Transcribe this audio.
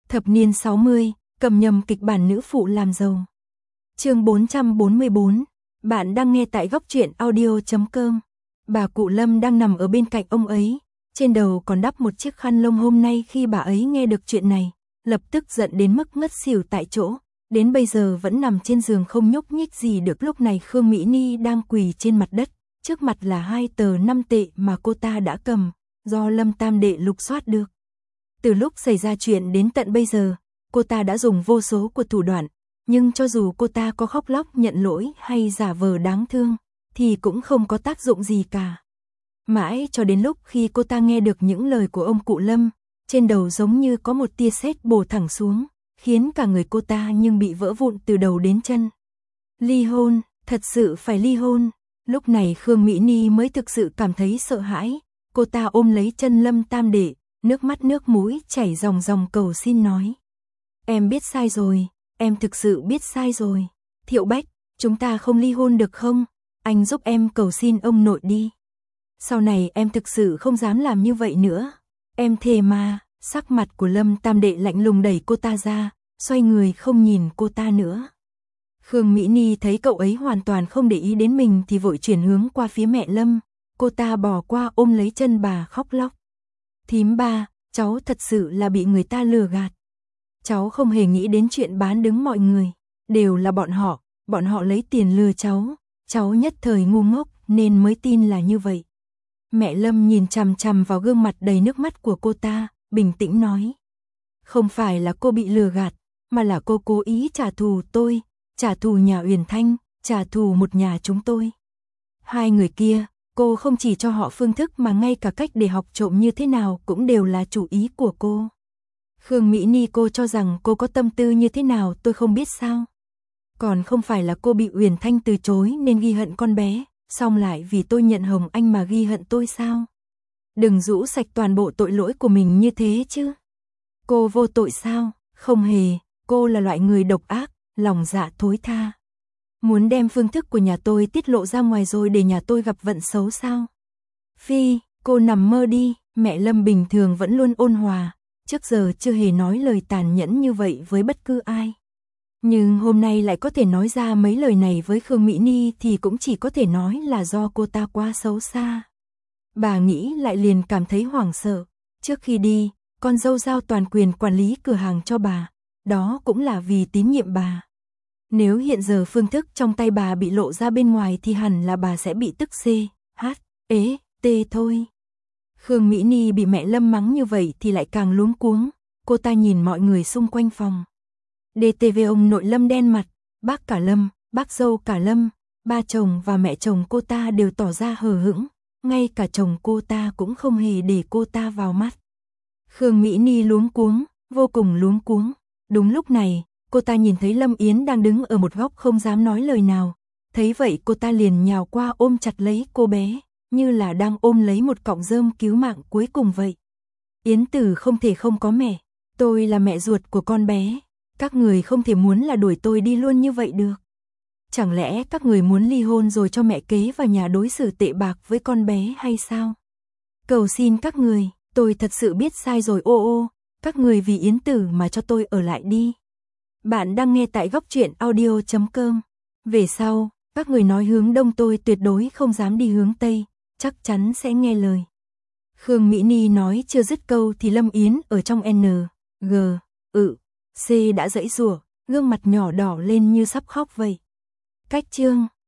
Thập niên 60, cầm nhầm kịch bản nữ phụ làm giàu. Chương 444, bạn đang nghe tại góc truyện audio.com. Bà cụ Lâm đang nằm ở bên cạnh ông ấy, trên đầu còn đắp một chiếc khăn lông. Hôm nay khi bà ấy nghe được chuyện này, lập tức giận đến mức ngất xỉu tại chỗ, đến bây giờ vẫn nằm trên giường không nhúc nhích gì được. Lúc này Khương Mỹ Ni đang quỳ trên mặt đất, trước mặt là 2 tờ 5 tệ mà cô ta đã cầm, do Lâm Tam Đệ lục soát được. Từ lúc xảy ra chuyện đến tận bây giờ, cô ta đã dùng vô số của thủ đoạn, nhưng cho dù cô ta có khóc lóc nhận lỗi hay giả vờ đáng thương, thì cũng không có tác dụng gì cả. Mãi cho đến lúc khi cô ta nghe được những lời của ông cụ Lâm, trên đầu giống như có một tia sét bổ thẳng xuống, khiến cả người cô ta nhưng bị vỡ vụn từ đầu đến chân. Ly hôn, thật sự phải ly hôn. Lúc này Khương Mỹ Ni mới thực sự cảm thấy sợ hãi, cô ta ôm lấy chân Lâm Tam Đệ, nước mắt nước mũi chảy ròng ròng cầu xin nói. Em biết sai rồi, em thực sự biết sai rồi. Thiệu Bách, chúng ta không ly hôn được không? Anh giúp em cầu xin ông nội đi. Sau này em thực sự không dám làm như vậy nữa. Em thề mà. Sắc mặt của Lâm Tam Đệ lạnh lùng đẩy cô ta ra, xoay người không nhìn cô ta nữa. Khương Mỹ Ni thấy cậu ấy hoàn toàn không để ý đến mình thì vội chuyển hướng qua phía mẹ Lâm. Cô ta bò qua ôm lấy chân bà khóc lóc. Thím ba, cháu thật sự là bị người ta lừa gạt. Cháu không hề nghĩ đến chuyện bán đứng mọi người. Đều là bọn họ lấy tiền lừa cháu nhất thời ngu ngốc nên mới tin là như vậy. Mẹ Lâm nhìn chằm chằm vào gương mặt đầy nước mắt của cô ta, bình tĩnh nói. Không phải là cô bị lừa gạt, mà là cô cố ý trả thù tôi, trả thù nhà Uyển Thanh, trả thù một nhà chúng tôi. Hai người kia, cô không chỉ cho họ phương thức mà ngay cả cách để học trộm như thế nào cũng đều là chủ ý của cô. Khương Mỹ Ni, cô cho rằng cô có tâm tư như thế nào tôi không biết sao? Còn không phải là cô bị Uyển Thanh từ chối nên ghi hận con bé, xong lại vì tôi nhận Hồng Anh mà ghi hận tôi sao? Đừng rũ sạch toàn bộ tội lỗi của mình như thế chứ. Cô vô tội sao? Không hề, cô là loại người độc ác, lòng dạ thối tha. Muốn đem phương thức của nhà tôi tiết lộ ra ngoài rồi để nhà tôi gặp vận xấu sao? Phi, cô nằm mơ đi. Mẹ Lâm bình thường vẫn luôn ôn hòa, trước giờ chưa hề nói lời tàn nhẫn như vậy với bất cứ ai. Nhưng hôm nay lại có thể nói ra mấy lời này với Khương Mỹ Ni thì cũng chỉ có thể nói là do cô ta quá xấu xa. Bà nghĩ lại liền cảm thấy hoảng sợ. Trước khi đi, con dâu giao toàn quyền quản lý cửa hàng cho bà, đó cũng là vì tín nhiệm bà. Nếu hiện giờ phương thức trong tay bà bị lộ ra bên ngoài thì hẳn là bà sẽ bị tức CHT thôi. Khương Mỹ Ni bị mẹ Lâm mắng như vậy thì lại càng luống cuống, cô ta nhìn mọi người xung quanh phòng. DTV ông nội Lâm đen mặt, bác cả Lâm, bác dâu cả Lâm, ba chồng và mẹ chồng cô ta đều tỏ ra hờ hững, ngay cả chồng cô ta cũng không hề để cô ta vào mắt. Khương Mỹ Ni luống cuống, vô cùng luống cuống. Đúng lúc này, cô ta nhìn thấy Lâm Yến đang đứng ở một góc không dám nói lời nào. Thấy vậy cô ta liền nhào qua ôm chặt lấy cô bé, như là đang ôm lấy một cọng rơm cứu mạng cuối cùng vậy. Yến Tử không thể không có mẹ, tôi là mẹ ruột của con bé. Các người không thể muốn là đuổi tôi đi luôn như vậy được. Chẳng lẽ các người muốn ly hôn rồi cho mẹ kế vào nhà đối xử tệ bạc với con bé hay sao? Cầu xin các người, tôi thật sự biết sai rồi các người vì Yến Tử mà cho tôi ở lại đi. Bạn đang nghe tại góc truyện audio.com. Về sau, các người nói hướng đông tôi tuyệt đối không dám đi hướng tây, chắc chắn sẽ nghe lời. Khương Mỹ Ni nói chưa dứt câu thì Lâm Yến ở trong C đã giãy giụa, gương mặt nhỏ đỏ lên như sắp khóc vậy. Cách chương